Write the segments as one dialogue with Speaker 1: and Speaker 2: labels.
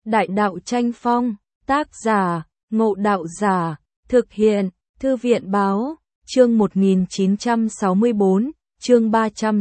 Speaker 1: Đại đạo tranh phong, tác giả, Ngộ Đạo Giả, thực hiện, Thư viện báo, chương 1964, chương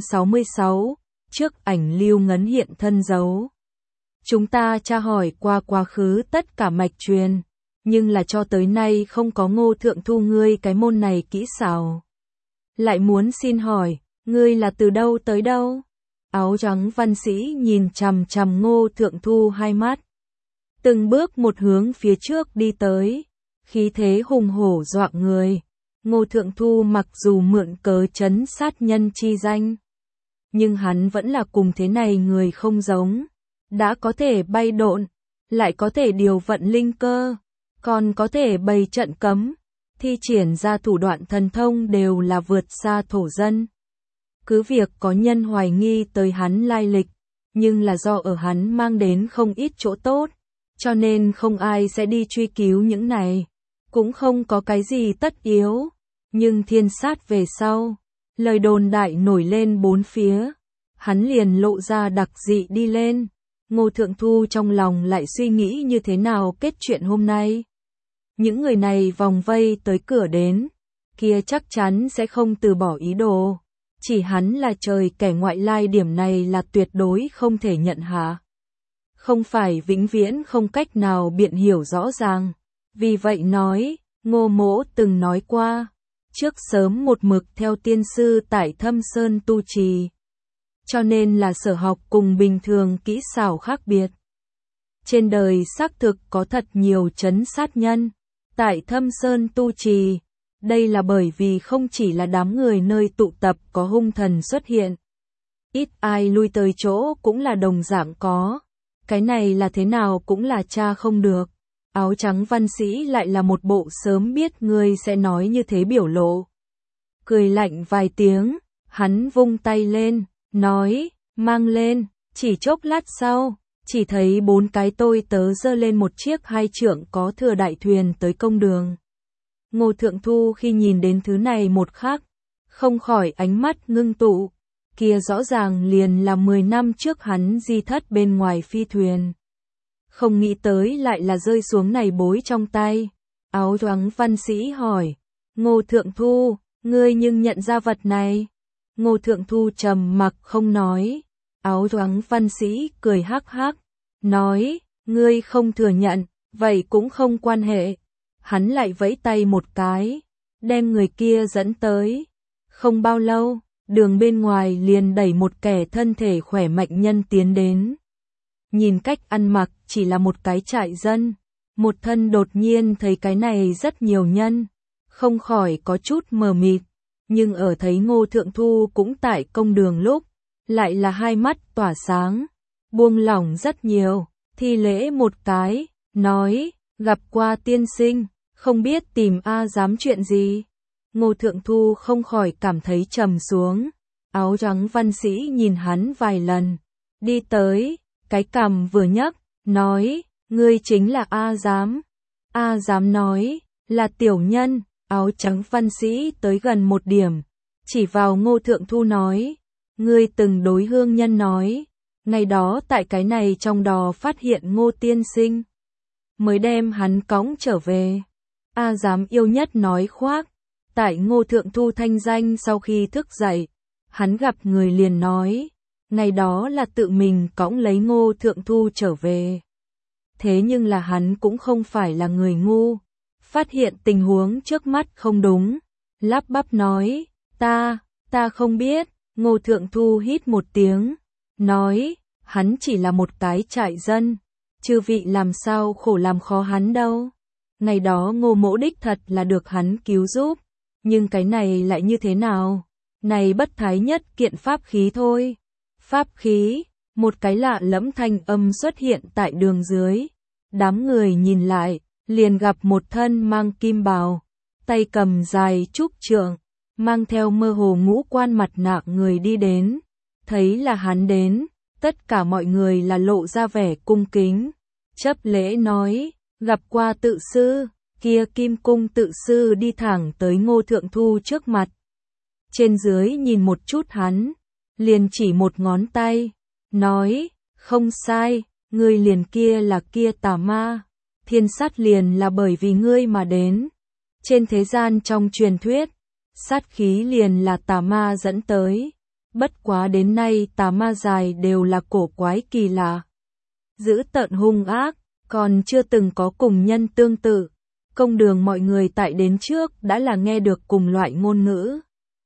Speaker 1: 366, trước ảnh Lưu Ngấn hiện thân dấu. Chúng ta tra hỏi qua quá khứ tất cả mạch truyền, nhưng là cho tới nay không có Ngô Thượng Thu ngươi cái môn này kỹ xảo. Lại muốn xin hỏi, ngươi là từ đâu tới đâu? Áo trắng văn sĩ nhìn chằm chằm Ngô Thượng Thu hai mắt. Từng bước một hướng phía trước đi tới, khí thế hùng hổ dọa người. Ngô Thượng Thu mặc dù mượn cớ trấn sát nhân chi danh, nhưng hắn vẫn là cùng thế này người không giống. Đã có thể bay độn, lại có thể điều vận linh cơ, còn có thể bày trận cấm, thi triển ra thủ đoạn thần thông đều là vượt xa thổ dân. Cứ việc có nhân hoài nghi tới hắn lai lịch, nhưng là do ở hắn mang đến không ít chỗ tốt, cho nên không ai sẽ đi truy cứu những này, cũng không có cái gì tất yếu. Nhưng thiên sát về sau, lời đồn đại nổi lên bốn phía, hắn liền lộ ra đặc dị đi lên. Ngô Thượng Thu trong lòng lại suy nghĩ như thế nào kết chuyện hôm nay. Những người này vòng vây tới cửa đến, kia chắc chắn sẽ không từ bỏ ý đồ. Chỉ hắn là trời kẻ ngoại lai, điểm này là tuyệt đối không thể nhận hạ. Không phải vĩnh viễn không cách nào biện hiểu rõ ràng. Vì vậy nói, Ngô Mỗ từng nói qua, trước sớm một mực theo tiên sư tại Thâm Sơn tu trì, cho nên là sở học cùng bình thường kỹ xảo khác biệt. Trên đời xác thực có thật nhiều trấn sát nhân tại Thâm Sơn tu trì, đây là bởi vì không chỉ là đám người nơi tụ tập có hung thần xuất hiện, ít ai lui tới chỗ cũng là đồng dạng có. Cái này là thế nào cũng là tra không được. Áo trắng văn sĩ lại là một bộ sớm biết ngươi sẽ nói như thế biểu lộ. Cười lạnh vài tiếng, hắn vung tay lên, nói, mang lên. Chỉ chốc lát sau, chỉ thấy bốn cái tôi tớ giơ lên một chiếc 2 trượng có thừa đại thuyền tới công đường. Ngô Thượng Thu khi nhìn đến thứ này một khắc, không khỏi ánh mắt ngưng tụ. Kia rõ ràng liền là 10 năm trước hắn di thất bên ngoài phi thuyền. Không nghĩ tới lại là rơi xuống này bối trong tay. Áo trắng văn sĩ hỏi, Ngô Thượng Thu, ngươi nhưng nhận ra vật này? Ngô Thượng Thu trầm mặc không nói. Áo trắng văn sĩ cười hắc hắc, nói, ngươi không thừa nhận, vậy cũng không quan hệ. Hắn lại vẫy tay một cái, đem người kia dẫn tới. Không bao lâu, đường bên ngoài liền đẩy một kẻ thân thể khỏe mạnh nhân tiến đến. Nhìn cách ăn mặc chỉ là một cái trại dân, một thân đột nhiên thấy cái này rất nhiều nhân, không khỏi có chút mờ mịt, nhưng ở thấy Ngô Thượng Thu cũng tại công đường lúc, lại là hai mắt tỏa sáng, buông lỏng rất nhiều, thi lễ một cái, nói, gặp qua tiên sinh, không biết tìm A dám chuyện gì. Ngô Thượng Thu không khỏi cảm thấy trầm xuống, áo trắng văn sĩ nhìn hắn vài lần, đi tới, cái cằm vừa nhấc, nói, ngươi chính là A Giám. A Giám nói, là tiểu nhân. Áo trắng văn sĩ tới gần một điểm, chỉ vào Ngô Thượng Thu nói, ngươi từng đối hương nhân nói, ngày đó tại cái này trong đò phát hiện Ngô tiên sinh, mới đem hắn cõng trở về. A Giám yêu nhất nói khoác, tại Ngô Thượng Thu thanh danh sau khi thức dậy, hắn gặp người liền nói, ngày đó là tự mình cõng lấy Ngô Thượng Thu trở về. Thế nhưng là hắn cũng không phải là người ngu, phát hiện tình huống trước mắt không đúng, lắp bắp nói, ta không biết. Ngô Thượng Thu hít một tiếng, nói, hắn chỉ là một cái trại dân, chư vị làm sao khổ làm khó hắn đâu. Ngày đó Ngô Mỗ đích thật là được hắn cứu giúp, nhưng cái này lại như thế nào? Này bất thái nhất kiện pháp khí thôi. Pháp khí, một cái lạ lẫm thanh âm xuất hiện tại đường dưới. Đám người nhìn lại, liền gặp một thân mang kim bào, tay cầm dài trúc trượng, mang theo mơ hồ ngũ quan mặt nạ người đi đến. Thấy là hắn đến, tất cả mọi người là lộ ra vẻ cung kính, chấp lễ nói, gặp qua tự sư. Kia kim cung tự sư đi thẳng tới Ngô Thượng Thu trước mặt. Trên dưới nhìn một chút hắn, liền chỉ một ngón tay, nói, không sai, ngươi liền kia là kia tà ma, thiên sát liền là bởi vì ngươi mà đến. Trên thế gian trong truyền thuyết, sát khí liền là tà ma dẫn tới. Bất quá đến nay tà ma dài đều là cổ quái kỳ lạ, dữ tợn hung ác, còn chưa từng có cùng nhân tương tự. Công đường mọi người tại đến trước đã là nghe được cùng loại ngôn ngữ.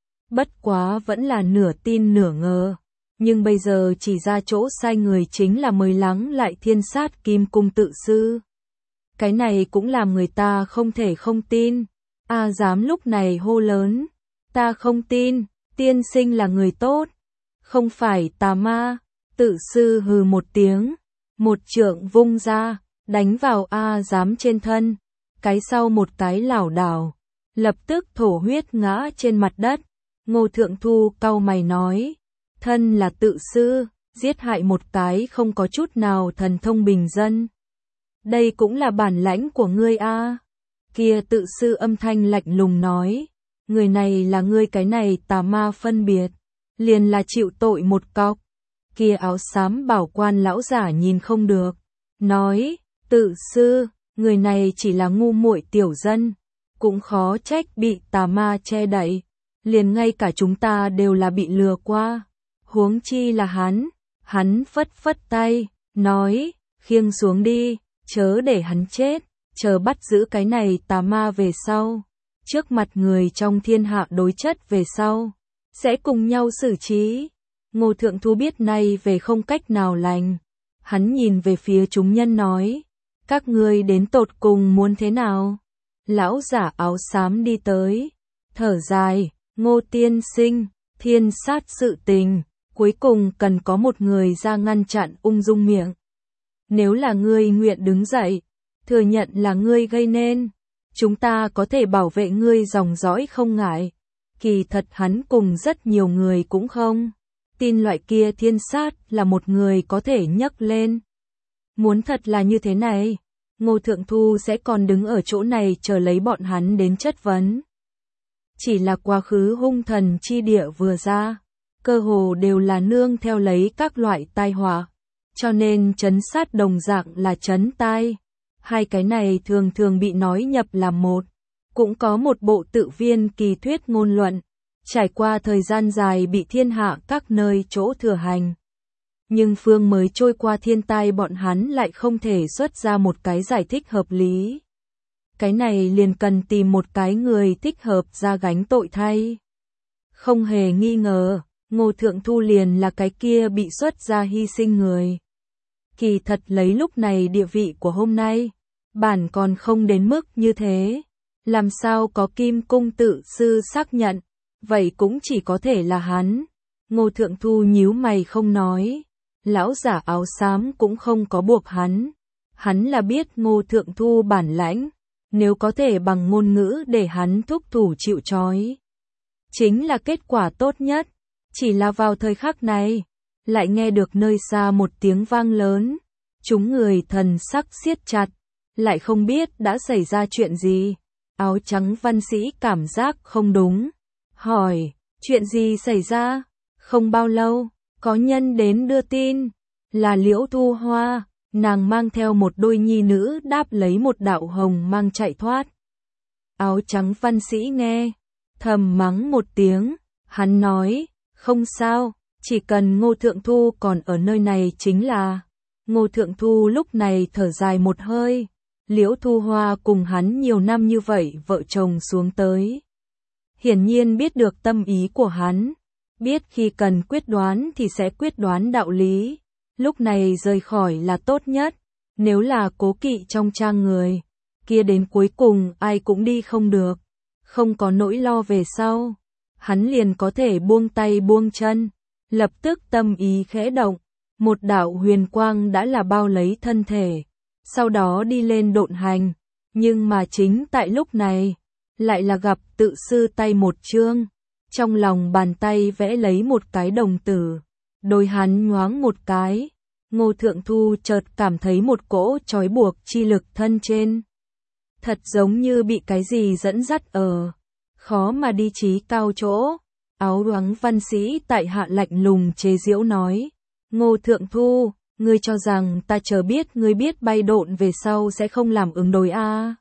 Speaker 1: Bất quá vẫn là nửa tin nửa ngờ. Nhưng bây giờ chỉ ra chỗ sai người chính là mới lắng lại thiên sát kim cung tự sư. Cái này cũng làm người ta không thể không tin. A Dám lúc này hô lớn. Ta không tin, tiên sinh là người tốt. Không phải tà ma. Tự sư hừ một tiếng. Một trượng vung ra, đánh vào A Dám trên thân. Cái sau một cái lảo đảo. Lập tức thổ huyết ngã trên mặt đất. Ngô Thượng Thu cau mày nói. Thân là tự sư, giết hại một cái không có chút nào thần thông bình dân. Đây cũng là bản lãnh của ngươi a. Kia tự sư âm thanh lạnh lùng nói. Người này là ngươi cái này tà ma phân biệt. Liền là chịu tội một cọc. Kia áo xám bảo quan lão giả nhìn không được. Nói, tự sư, người này chỉ là ngu muội tiểu dân. Cũng khó trách bị tà ma che đậy. Liền ngay cả chúng ta đều là bị lừa qua. Huống chi là hắn phất phất tay, nói, khiêng xuống đi, chớ để hắn chết, chờ bắt giữ cái này tà ma về sau. Trước mặt người trong thiên hạ đối chất về sau, sẽ cùng nhau xử trí. Ngô Thượng Thu biết nay về không cách nào lành. Hắn nhìn về phía chúng nhân nói, các ngươi đến tột cùng muốn thế nào? Lão giả áo xám đi tới, thở dài, Ngô tiên sinh, thiên sát sự tình. Cuối cùng cần có một người ra ngăn chặn ung dung miệng. Nếu là ngươi nguyện đứng dậy, thừa nhận là ngươi gây nên, chúng ta có thể bảo vệ ngươi dòng dõi không ngại. Kỳ thật hắn cùng rất nhiều người cũng không tin loại kia thiên sát là một người có thể nhấc lên. Muốn thật là như thế này, Ngô Thượng Thu sẽ còn đứng ở chỗ này chờ lấy bọn hắn đến chất vấn. Chỉ là quá khứ hung thần chi địa vừa ra, cơ hồ đều là nương theo lấy các loại tai họa, cho nên trấn sát đồng dạng là trấn tai. Hai cái này thường thường bị nói nhập làm một, cũng có một bộ tự viên kỳ thuyết ngôn luận, trải qua thời gian dài bị thiên hạ các nơi chỗ thừa hành. Nhưng phương mới trôi qua thiên tai bọn hắn lại không thể xuất ra một cái giải thích hợp lý. Cái này liền cần tìm một cái người thích hợp ra gánh tội thay. Không hề nghi ngờ, Ngô Thượng Thu liền là cái kia bị xuất ra hy sinh người. Kỳ thật lấy lúc này địa vị của hôm nay, bản còn không đến mức như thế. Làm sao có Kim Cung tự sư xác nhận, vậy cũng chỉ có thể là hắn. Ngô Thượng Thu nhíu mày không nói. Lão giả áo xám cũng không có buộc hắn. Hắn là biết Ngô Thượng Thu bản lãnh, nếu có thể bằng ngôn ngữ để hắn thúc thủ chịu trói, chính là kết quả tốt nhất. Chỉ là vào thời khắc này, lại nghe được nơi xa một tiếng vang lớn. Chúng người thần sắc siết chặt, lại không biết đã xảy ra chuyện gì. Áo trắng văn sĩ cảm giác không đúng, hỏi, chuyện gì xảy ra? Không bao lâu, có nhân đến đưa tin, là Liễu Thu Hoa, nàng mang theo một đôi nhi nữ đáp lấy một đạo hồng mang chạy thoát. Áo trắng văn sĩ nghe, thầm mắng một tiếng, hắn nói, không sao, chỉ cần Ngô Thượng Thu còn ở nơi này chính là. Ngô Thượng Thu lúc này thở dài một hơi, Liễu Thu Hoa cùng hắn nhiều năm như vậy vợ chồng xuống tới. Hiển nhiên biết được tâm ý của hắn, biết khi cần quyết đoán thì sẽ quyết đoán đạo lý, lúc này rời khỏi là tốt nhất, nếu là cố kỵ trong trang người, kia đến cuối cùng ai cũng đi không được, không có nỗi lo về sau, hắn liền có thể buông tay buông chân, lập tức tâm ý khẽ động, một đạo huyền quang đã là bao lấy thân thể, sau đó đi lên độn hành, nhưng mà chính tại lúc này, lại là gặp tự sư tay một chương, trong lòng bàn tay vẽ lấy một cái đồng tử, đôi hắn nhoáng một cái, Ngô Thượng Thu chợt cảm thấy một cỗ trói buộc chi lực thân trên. Thật giống như bị cái gì dẫn dắt ở, khó mà đi chí cao chỗ, áo đoáng văn sĩ tại hạ lạnh lùng chế giễu nói, Ngô Thượng Thu, Ngươi cho rằng ta chờ biết ngươi biết bay độn về sau sẽ không làm ứng đối à?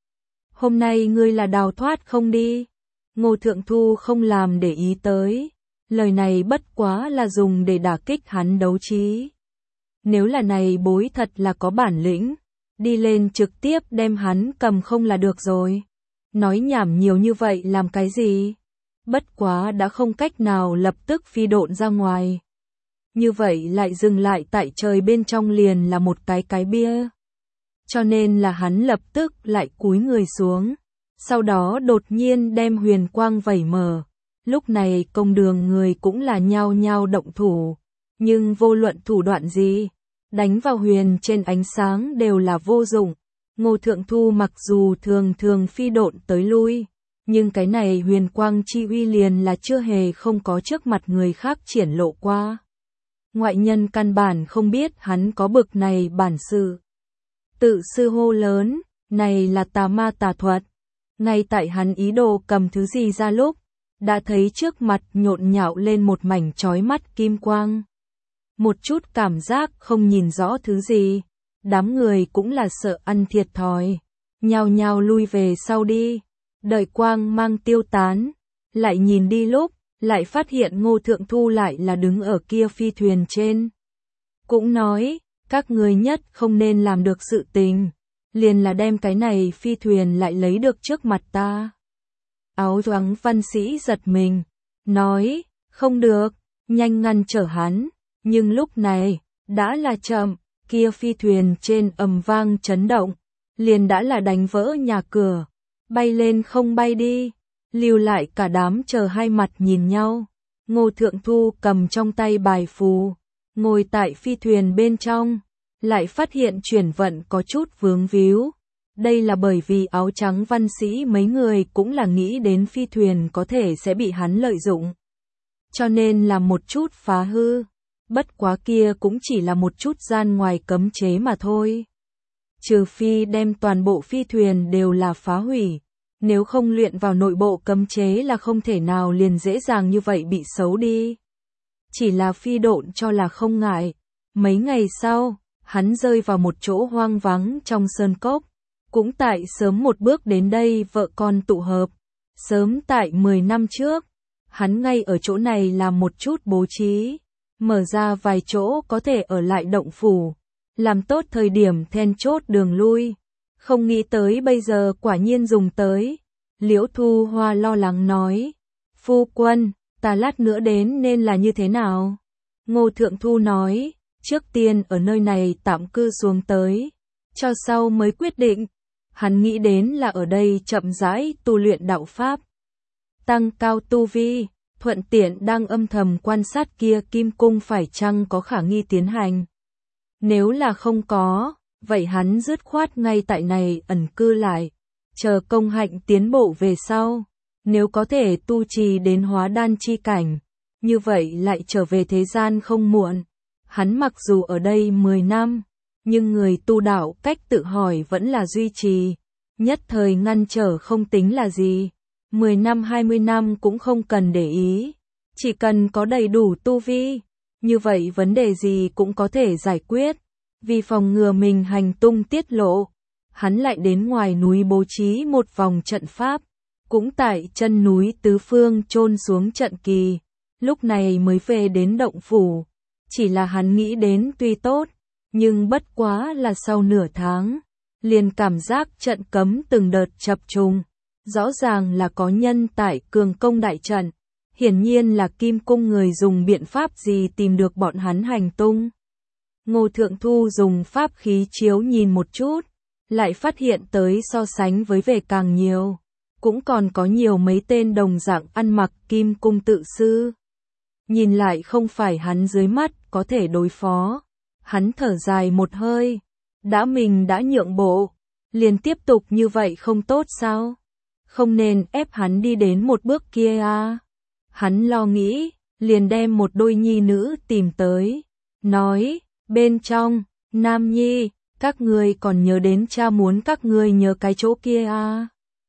Speaker 1: Hôm nay ngươi là đào thoát không đi? Ngô Thượng Thu không làm để ý tới. Lời này bất quá là dùng để đả kích hắn đấu trí. Nếu là này bối thật là có bản lĩnh, đi lên trực tiếp đem hắn cầm không là được rồi. Nói nhảm nhiều như vậy làm cái gì? Bất quá đã không cách nào lập tức phi độn ra ngoài. Như vậy lại dừng lại tại trời bên trong liền là một cái bia. Cho nên là hắn lập tức lại cúi người xuống. Sau đó đột nhiên đem huyền quang vẩy mở. Lúc này công đường người cũng là nhao nhao động thủ. Nhưng vô luận thủ đoạn gì, đánh vào huyền trên ánh sáng đều là vô dụng. Ngô Thượng Thu mặc dù thường thường phi độn tới lui, nhưng cái này huyền quang chi uy liền là chưa hề không có trước mặt người khác triển lộ qua. Ngoại nhân căn bản không biết hắn có bực này bản sự. Tự sư hô lớn, này là tà ma tà thuật. Ngay tại hắn ý đồ cầm thứ gì ra lúc, đã thấy trước mặt nhộn nhạo lên một mảnh chói mắt kim quang. Một chút cảm giác không nhìn rõ thứ gì, đám người cũng là sợ ăn thiệt thòi, nhao nhao lui về sau đi, đợi quang mang tiêu tán, lại nhìn đi lúc, lại phát hiện Ngô Thượng Thu lại là đứng ở kia phi thuyền trên. Cũng nói, các người nhất không nên làm được sự tình, liền là đem cái này phi thuyền lại lấy được trước mặt ta. Áo choàng văn sĩ giật mình, nói, không được, nhanh ngăn trở hắn, nhưng lúc này, đã là chậm, kia phi thuyền trên ầm vang chấn động, liền đã là đánh vỡ nhà cửa, bay lên không bay đi, lưu lại cả đám chờ hai mặt nhìn nhau. Ngô Thượng Thu cầm trong tay bài phù, ngồi tại phi thuyền bên trong, lại phát hiện chuyển vận có chút vướng víu. Đây là bởi vì áo trắng văn sĩ mấy người cũng là nghĩ đến phi thuyền có thể sẽ bị hắn lợi dụng. Cho nên là một chút phá hư, bất quá kia cũng chỉ là một chút gian ngoài cấm chế mà thôi. Trừ phi đem toàn bộ phi thuyền đều là phá hủy, nếu không luyện vào nội bộ cấm chế là không thể nào liền dễ dàng như vậy bị xấu đi. Chỉ là phi độn cho là không ngại. Mấy ngày sau, hắn rơi vào một chỗ hoang vắng trong sơn cốc. Cũng tại sớm một bước đến đây vợ con tụ hợp. Sớm tại 10 năm trước, hắn ngay ở chỗ này làm một chút bố trí. Mở ra vài chỗ có thể ở lại động phủ. Làm tốt thời điểm then chốt đường lui. Không nghĩ tới bây giờ quả nhiên dùng tới. Liễu Thu Hoa lo lắng nói. Phu quân, ta lát nữa đến nên là như thế nào? Ngô Thượng Thu nói. Trước tiên ở nơi này tạm cư xuống tới. Cho sau mới quyết định. Hắn nghĩ đến là ở đây chậm rãi tu luyện đạo pháp. Tăng cao tu vi, thuận tiện đang âm thầm quan sát kia kim cung phải chăng có khả nghi tiến hành. Nếu là không có, vậy hắn dứt khoát ngay tại này ẩn cư lại, chờ công hạnh tiến bộ về sau. Nếu có thể tu trì đến hóa đan chi cảnh, như vậy lại trở về thế gian không muộn. Hắn mặc dù ở đây 10 năm, nhưng người tu đạo cách tự hỏi vẫn là duy trì. Nhất thời ngăn trở không tính là gì. 10 năm 20 năm cũng không cần để ý. Chỉ cần có đầy đủ tu vi. Như vậy vấn đề gì cũng có thể giải quyết. Vì phòng ngừa mình hành tung tiết lộ, hắn lại đến ngoài núi bố trí một vòng trận pháp. Cũng tại chân núi tứ phương chôn xuống trận kỳ. Lúc này mới về đến động phủ. Chỉ là hắn nghĩ đến tuy tốt, nhưng bất quá là sau nửa tháng, liền cảm giác trận cấm từng đợt chập trùng. Rõ ràng là có nhân tại cường công đại trận. Hiển nhiên là kim cung người dùng biện pháp gì tìm được bọn hắn hành tung. Ngô Thượng Thu dùng pháp khí chiếu nhìn một chút, lại phát hiện tới so sánh với về càng nhiều. Cũng còn có nhiều mấy tên đồng dạng ăn mặc kim cung tự sư. Nhìn lại không phải hắn dưới mắt có thể đối phó. Hắn thở dài một hơi. Mình đã nhượng bộ. Liền tiếp tục như vậy không tốt sao? Không nên ép hắn đi đến một bước kia à? Hắn lo nghĩ. Liền đem một đôi nhi nữ tìm tới. Nói, bên trong, Nam Nhi, các ngươi còn nhớ đến cha muốn các ngươi nhớ cái chỗ kia à?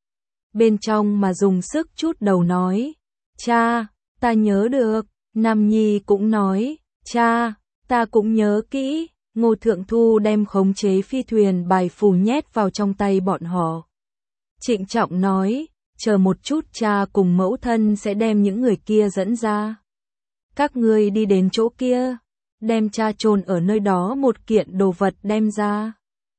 Speaker 1: Bên trong mà dùng sức chút đầu nói. Cha, ta nhớ được. Nam Nhi cũng nói, cha, ta cũng nhớ kỹ. Ngô Thượng Thu đem khống chế phi thuyền bài phù nhét vào trong tay bọn họ. Trịnh trọng nói, chờ một chút cha cùng mẫu thân sẽ đem những người kia dẫn ra. Các ngươi đi đến chỗ kia, đem cha chôn ở nơi đó một kiện đồ vật đem ra.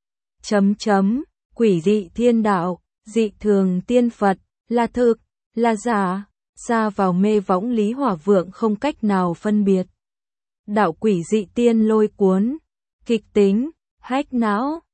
Speaker 1: Quỷ dị thiên đạo, dị thường tiên Phật, là thực, là giả, ra vào mê võng Lý Hỏa Vượng không cách nào phân biệt. Đạo quỷ dị tiên lôi cuốn, kịch tính, hách não,